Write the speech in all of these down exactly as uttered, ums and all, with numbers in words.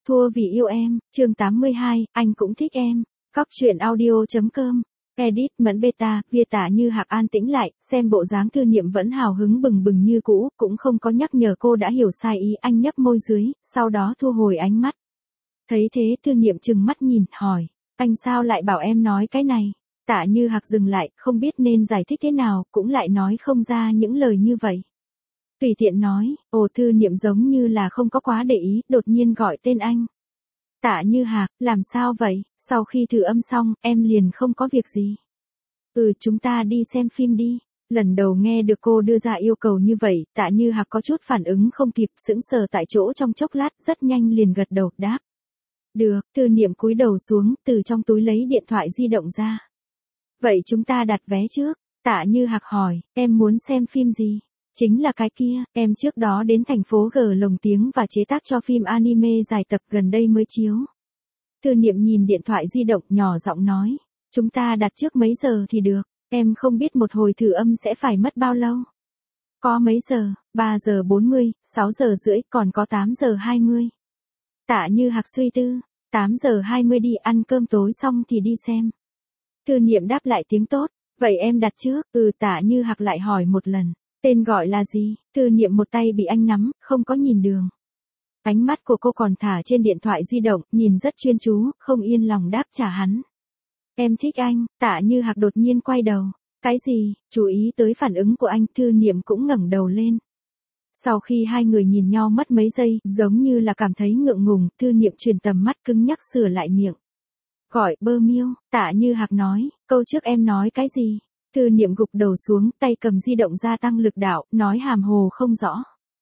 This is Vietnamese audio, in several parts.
Thua vì yêu em, chương tám mươi hai, anh cũng thích em. Cóc truyện audio.com. Edit Mẫn Beta, Via Tả Như Hạc an tĩnh lại, xem bộ dáng Thư Niệm vẫn hào hứng bừng bừng như cũ, cũng không có nhắc nhở cô đã hiểu sai ý. Anh nhấp môi dưới, sau đó thu hồi ánh mắt. Thấy thế Thư Niệm trừng mắt nhìn, hỏi, anh sao lại bảo em nói cái này? Tả Như Hạc dừng lại, không biết nên giải thích thế nào, cũng lại nói không ra những lời như vậy. Tùy tiện nói, ồ. Thư Niệm giống như là không có quá để ý, đột nhiên gọi tên anh. Tả Như Hạc, làm sao vậy? Sau khi thử âm xong, em liền không có việc gì. Ừ, chúng ta đi xem phim đi. Lần đầu nghe được cô đưa ra yêu cầu như vậy, Tả Như Hạc có chút phản ứng không kịp, sững sờ tại chỗ trong chốc lát, rất nhanh liền gật đầu, đáp. Được. Thư Niệm cúi đầu xuống, từ trong túi lấy điện thoại di động ra. Vậy chúng ta đặt vé trước. Tả Như Hạc hỏi, em muốn xem phim gì? Chính là cái kia, em trước đó đến thành phố G lồng tiếng và chế tác cho phim anime dài tập gần đây mới chiếu. Thư Niệm nhìn điện thoại di động nhỏ giọng nói, chúng ta đặt trước mấy giờ thì được, em không biết một hồi thử âm sẽ phải mất bao lâu. Có mấy giờ, ba giờ bốn mươi, sáu giờ rưỡi, còn có tám giờ hai mươi. Tả Như Hạc suy tư, tám giờ hai mươi đi, ăn cơm tối xong thì đi xem. Thư Niệm đáp lại tiếng tốt, vậy em đặt trước. Ừ. Tả Như Hạc lại hỏi một lần. Tên gọi là gì? Thư Niệm một tay bị anh nắm, không có nhìn đường. Ánh mắt của cô còn thả trên điện thoại di động, nhìn rất chuyên chú, không yên lòng đáp trả hắn. Em thích anh. Tả Như Hạc đột nhiên quay đầu. Cái gì? Chú ý tới phản ứng của anh, Thư Niệm cũng ngẩng đầu lên. Sau khi hai người nhìn nhau mất mấy giây, giống như là cảm thấy ngượng ngùng, Thư Niệm chuyển tầm mắt cứng nhắc sửa lại miệng. Gọi Bơ Miêu. Tả Như Hạc nói, câu trước em nói cái gì? Thư Niệm gục đầu xuống, tay cầm di động gia tăng lực đạo, nói hàm hồ không rõ.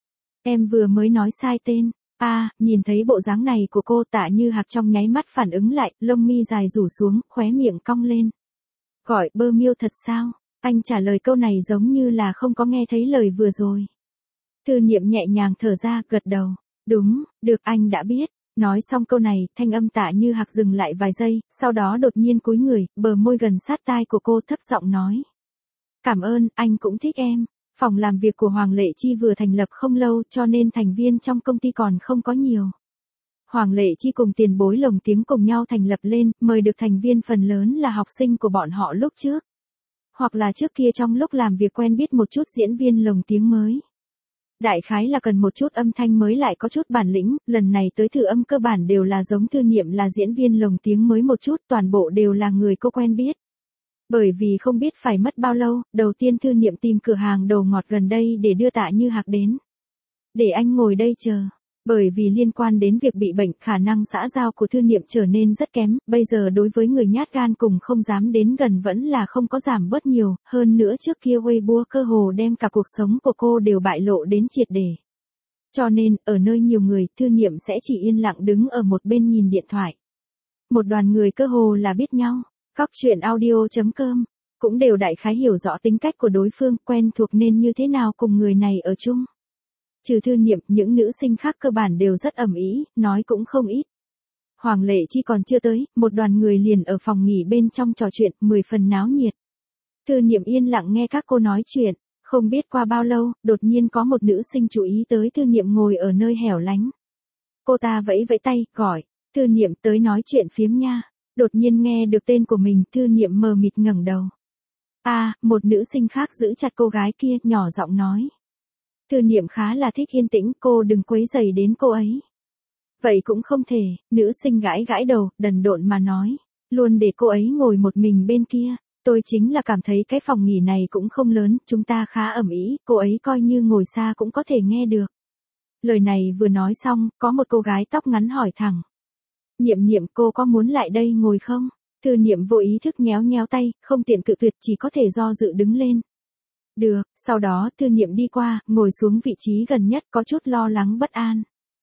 Em vừa mới nói sai tên. A, à, nhìn thấy bộ dáng này của cô, Tả Như Hạc trong nháy mắt phản ứng lại, lông mi dài rủ xuống, khóe miệng cong lên. Gọi Bơ Miêu thật sao? Anh trả lời câu này giống như là không có nghe thấy lời vừa rồi. Thư Niệm nhẹ nhàng thở ra, gật đầu. Đúng, được, anh đã biết. Nói xong câu này, thanh âm Tả Như Hạc dừng lại vài giây, sau đó đột nhiên cúi người, bờ môi gần sát tai của cô thấp giọng nói. Cảm ơn, anh cũng thích em. Phòng làm việc của Hoàng Lệ Chi vừa thành lập không lâu, cho nên thành viên trong công ty còn không có nhiều. Hoàng Lệ Chi cùng tiền bối lồng tiếng cùng nhau thành lập lên, mời được thành viên phần lớn là học sinh của bọn họ lúc trước. Hoặc là trước kia trong lúc làm việc quen biết một chút diễn viên lồng tiếng mới. Đại khái là cần một chút âm thanh mới lại có chút bản lĩnh, lần này tới thử âm cơ bản đều là giống Thư Niệm là diễn viên lồng tiếng mới một chút, toàn bộ đều là người cô quen biết. Bởi vì không biết phải mất bao lâu, đầu tiên Thư Niệm tìm cửa hàng đồ ngọt gần đây để đưa Tả Như Hạc đến. Để anh ngồi đây chờ. Bởi vì liên quan đến việc bị bệnh, khả năng xã giao của Thư Niệm trở nên rất kém, bây giờ đối với người nhát gan cùng không dám đến gần vẫn là không có giảm bớt nhiều, hơn nữa trước kia Weibo cơ hồ đem cả cuộc sống của cô đều bại lộ đến triệt để. Cho nên, ở nơi nhiều người, Thư Niệm sẽ chỉ yên lặng đứng ở một bên nhìn điện thoại. Một đoàn người cơ hồ là biết nhau, Cóc truyện audio.com, cũng đều đại khái hiểu rõ tính cách của đối phương, quen thuộc nên như thế nào cùng người này ở chung. Trừ Thư Niệm, những nữ sinh khác cơ bản đều rất ầm ĩ, nói cũng không ít. Hoàng Lệ Chi còn chưa tới, một đoàn người liền ở phòng nghỉ bên trong trò chuyện, mười phần náo nhiệt. Thư Niệm yên lặng nghe các cô nói chuyện, không biết qua bao lâu, đột nhiên có một nữ sinh chú ý tới Thư Niệm ngồi ở nơi hẻo lánh. Cô ta vẫy vẫy tay, gọi, Thư Niệm tới nói chuyện phiếm nha. Đột nhiên nghe được tên của mình, Thư Niệm mờ mịt ngẩng đầu. A, à, một nữ sinh khác giữ chặt cô gái kia, nhỏ giọng nói. Thư Niệm khá là thích yên tĩnh, cô đừng quấy rầy đến cô ấy. Vậy cũng không thể, nữ sinh gãi gãi đầu, đần độn mà nói. Luôn để cô ấy ngồi một mình bên kia, tôi chính là cảm thấy cái phòng nghỉ này cũng không lớn, chúng ta khá ầm ĩ, cô ấy coi như ngồi xa cũng có thể nghe được. Lời này vừa nói xong, có một cô gái tóc ngắn hỏi thẳng. Niệm Niệm, cô có muốn lại đây ngồi không? Thư Niệm vô ý thức nhéo nhéo tay, không tiện cự tuyệt, chỉ có thể do dự đứng lên. Được, sau đó Thư Niệm đi qua, ngồi xuống vị trí gần nhất, có chút lo lắng bất an.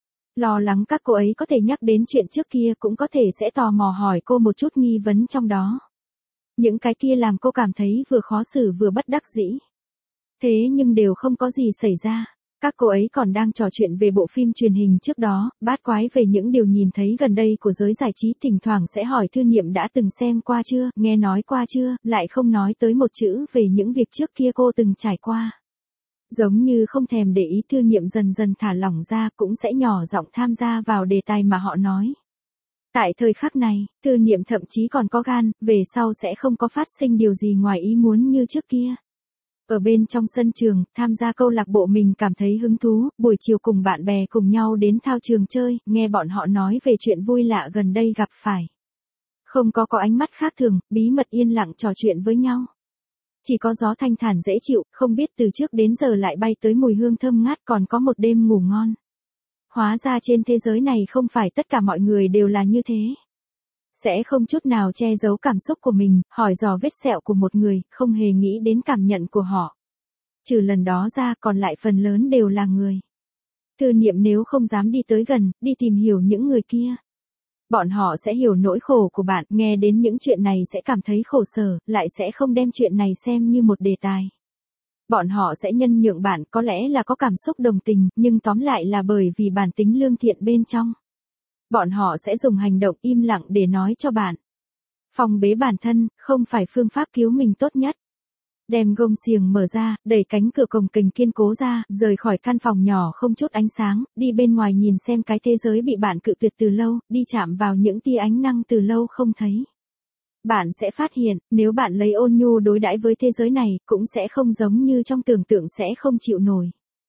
Lo lắng các cô ấy có thể nhắc đến chuyện trước kia, cũng có thể sẽ tò mò hỏi cô một chút nghi vấn trong đó. Những cái kia làm cô cảm thấy vừa khó xử vừa bất đắc dĩ. Thế nhưng đều không có gì xảy ra. Các cô ấy còn đang trò chuyện về bộ phim truyền hình trước đó, bát quái về những điều nhìn thấy gần đây của giới giải trí, thỉnh thoảng sẽ hỏi Thư Niệm đã từng xem qua chưa, nghe nói qua chưa, lại không nói tới một chữ về những việc trước kia cô từng trải qua. Giống như không thèm để ý, Thư Niệm dần dần thả lỏng ra, cũng sẽ nhỏ giọng tham gia vào đề tài mà họ nói. Tại thời khắc này, Thư Niệm thậm chí còn có gan, về sau sẽ không có phát sinh điều gì ngoài ý muốn như trước kia. Ở bên trong sân trường, tham gia câu lạc bộ mình cảm thấy hứng thú, buổi chiều cùng bạn bè cùng nhau đến thao trường chơi, nghe bọn họ nói về chuyện vui lạ gần đây gặp phải. Không có có ánh mắt khác thường, bí mật yên lặng trò chuyện với nhau. Chỉ có gió thanh thản dễ chịu, không biết từ trước đến giờ lại bay tới mùi hương thơm ngát, còn có một đêm ngủ ngon. Hóa ra trên thế giới này không phải tất cả mọi người đều là như thế. Sẽ không chút nào che giấu cảm xúc của mình, hỏi dò vết sẹo của một người, không hề nghĩ đến cảm nhận của họ. Trừ lần đó ra, còn lại phần lớn đều là người. Thư Niệm nếu không dám đi tới gần, đi tìm hiểu những người kia. Bọn họ sẽ hiểu nỗi khổ của bạn, nghe đến những chuyện này sẽ cảm thấy khổ sở, lại sẽ không đem chuyện này xem như một đề tài. Bọn họ sẽ nhân nhượng bạn, có lẽ là có cảm xúc đồng tình, nhưng tóm lại là bởi vì bản tính lương thiện bên trong. Bọn họ sẽ dùng hành động im lặng để nói cho bạn. Phòng bế bản thân, không phải phương pháp cứu mình tốt nhất. Đem gông xiềng mở ra, đẩy cánh cửa cồng kềnh kiên cố ra, rời khỏi căn phòng nhỏ không chút ánh sáng, đi bên ngoài nhìn xem cái thế giới bị bạn cự tuyệt từ lâu, đi chạm vào những tia ánh năng từ lâu không thấy. Bạn sẽ phát hiện, nếu bạn lấy ôn nhu đối đãi với thế giới này, cũng sẽ không giống như trong tưởng tượng sẽ không chịu nổi.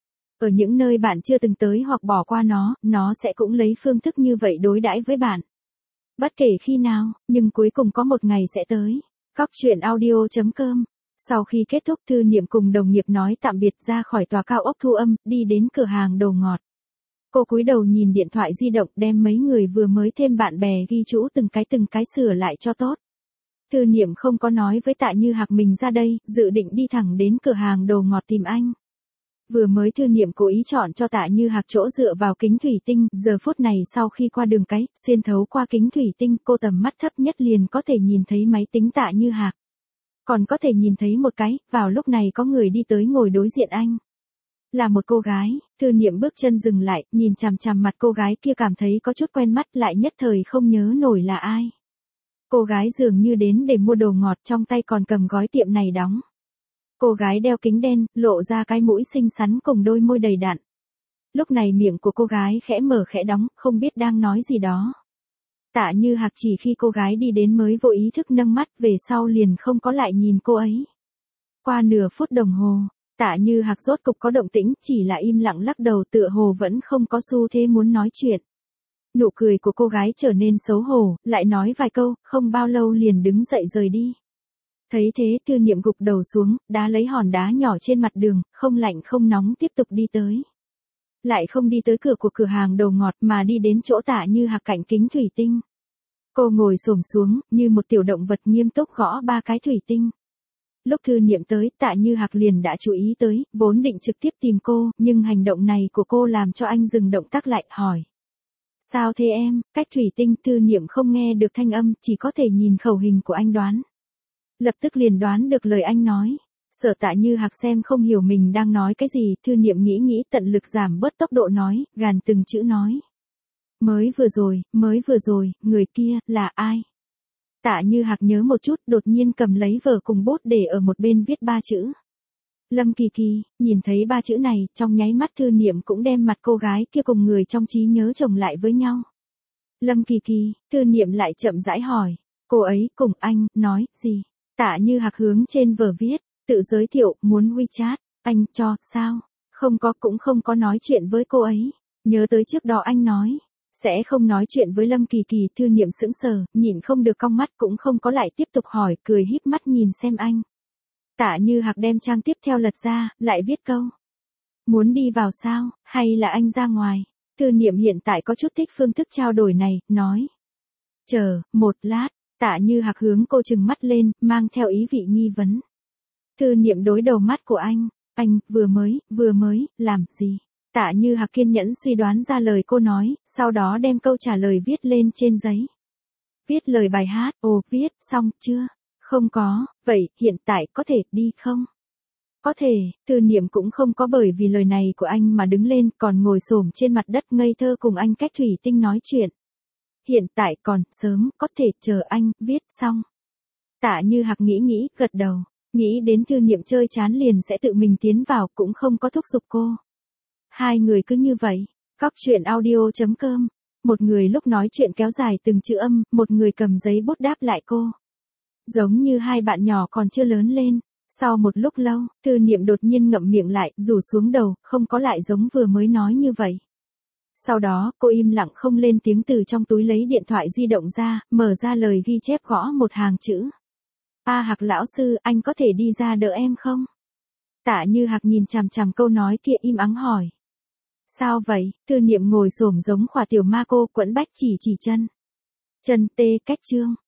Ở những nơi bạn chưa từng tới hoặc bỏ qua nó, nó sẽ cũng lấy phương thức như vậy đối đãi với bạn. Bất kể khi nào, nhưng cuối cùng có một ngày sẽ tới. Cóc truyện audio chấm com. Sau khi kết thúc, Thư Niệm cùng đồng nghiệp nói tạm biệt ra khỏi tòa cao ốc thu âm, đi đến cửa hàng đồ ngọt. Cô cúi đầu nhìn điện thoại di động, đem mấy người vừa mới thêm bạn bè ghi chú từng cái từng cái sửa lại cho tốt. Thư Niệm không có nói với Tạ Như Hạc mình ra đây, dự định đi thẳng đến cửa hàng đồ ngọt tìm anh. Vừa mới Thư Niệm cố ý chọn cho Tạ Như Hạc chỗ dựa vào kính thủy tinh, giờ phút này sau khi qua đường cái, xuyên thấu qua kính thủy tinh, cô tầm mắt thấp nhất liền có thể nhìn thấy máy tính Tạ Như Hạc. Còn có thể nhìn thấy một cái, vào lúc này có người đi tới ngồi đối diện anh. Là một cô gái, Thư Niệm bước chân dừng lại, nhìn chằm chằm mặt cô gái kia cảm thấy có chút quen mắt, lại nhất thời không nhớ nổi là ai. Cô gái dường như đến để mua đồ ngọt, trong tay còn cầm gói tiệm này đóng. Cô gái đeo kính đen, lộ ra cái mũi xinh xắn cùng đôi môi đầy đặn. Lúc này miệng của cô gái khẽ mở khẽ đóng, không biết đang nói gì đó. Tạ Như Hạc chỉ khi cô gái đi đến mới vô ý thức nâng mắt, về sau liền không có lại nhìn cô ấy. Qua nửa phút đồng hồ, Tạ Như Hạc rốt cục có động tĩnh, chỉ là im lặng lắc đầu, tựa hồ vẫn không có xu thế muốn nói chuyện. Nụ cười của cô gái trở nên xấu hổ, lại nói vài câu, không bao lâu liền đứng dậy rời đi. Thấy thế, Thư Niệm gục đầu xuống, đá lấy hòn đá nhỏ trên mặt đường, không lạnh không nóng tiếp tục đi tới. Lại không đi tới cửa của cửa hàng đồ ngọt mà đi đến chỗ Tạ Như Hạc cạnh kính thủy tinh. Cô ngồi xổm xuống, như một tiểu động vật nghiêm túc gõ ba cái thủy tinh. Lúc Thư Niệm tới, Tạ Như Hạc liền đã chú ý tới, vốn định trực tiếp tìm cô, nhưng hành động này của cô làm cho anh dừng động tác lại, hỏi. Sao thế em? Cách thủy tinh, Thư Niệm không nghe được thanh âm, chỉ có thể nhìn khẩu hình của anh đoán. Lập tức liền đoán được lời anh nói. Sợ Tạ Như Hạc xem không hiểu mình đang nói cái gì, Thư Niệm nghĩ nghĩ tận lực giảm bớt tốc độ nói, gàn từng chữ nói. Mới vừa rồi, mới vừa rồi, người kia, là ai? Tạ Như Hạc nhớ một chút, đột nhiên cầm lấy vở cùng bút để ở một bên viết ba chữ. Lâm Kỳ Kỳ. Nhìn thấy ba chữ này, trong nháy mắt Thư Niệm cũng đem mặt cô gái kia cùng người trong trí nhớ chồng lại với nhau. Lâm Kỳ Kỳ, Thư Niệm lại chậm rãi hỏi, cô ấy cùng anh, nói, gì? Tạ Như Hạc hướng trên vở viết, tự giới thiệu, muốn WeChat, anh, cho, sao? Không có, cũng không có nói chuyện với cô ấy. Nhớ tới trước đó anh nói, sẽ không nói chuyện với Lâm Kỳ Kỳ, Thư Niệm sững sờ, nhìn không được cong mắt, cũng không có lại tiếp tục hỏi, cười híp mắt nhìn xem anh. Tạ Như Hạc đem trang tiếp theo lật ra, lại viết câu. Muốn đi vào sao, hay là anh ra ngoài? Thư Niệm hiện tại có chút thích phương thức trao đổi này, nói. Chờ, một lát, Tạ Như Hạc hướng cô trừng mắt lên, mang theo ý vị nghi vấn. Thư Niệm đối đầu mắt của anh, anh, vừa mới, vừa mới, làm gì? Tạ Như Hạc kiên nhẫn suy đoán ra lời cô nói, sau đó đem câu trả lời viết lên trên giấy. Viết lời bài hát, ồ, viết, xong, chưa? Không có, vậy, hiện tại có thể đi không? Có thể, Thư Niệm cũng không có bởi vì lời này của anh mà đứng lên, còn ngồi xổm trên mặt đất ngây thơ cùng anh cách thủy tinh nói chuyện. Hiện tại còn, sớm, có thể chờ anh, viết xong. Tạ Như Hạc nghĩ nghĩ, gật đầu. Nghĩ đến Thư Niệm chơi chán liền sẽ tự mình tiến vào, cũng không có thúc giục cô. Hai người cứ như vậy. Cóc truyện audio.com. Một người lúc nói chuyện kéo dài từng chữ âm, một người cầm giấy bút đáp lại cô. Giống như hai bạn nhỏ còn chưa lớn lên. Sau một lúc lâu, Thư Niệm đột nhiên ngậm miệng lại, rủ xuống đầu, không có lại giống vừa mới nói như vậy. Sau đó, cô im lặng không lên tiếng, từ trong túi lấy điện thoại di động ra, mở ra lời ghi chép gõ một hàng chữ. A Hạc lão sư, anh có thể đi ra đỡ em không? Tạ Như Hạc nhìn chằm chằm câu nói kia im ắng hỏi. Sao vậy? Thư Niệm ngồi xổm giống khỏa tiểu ma cô, quẫn bách chỉ chỉ chân. Chân tê cách trương.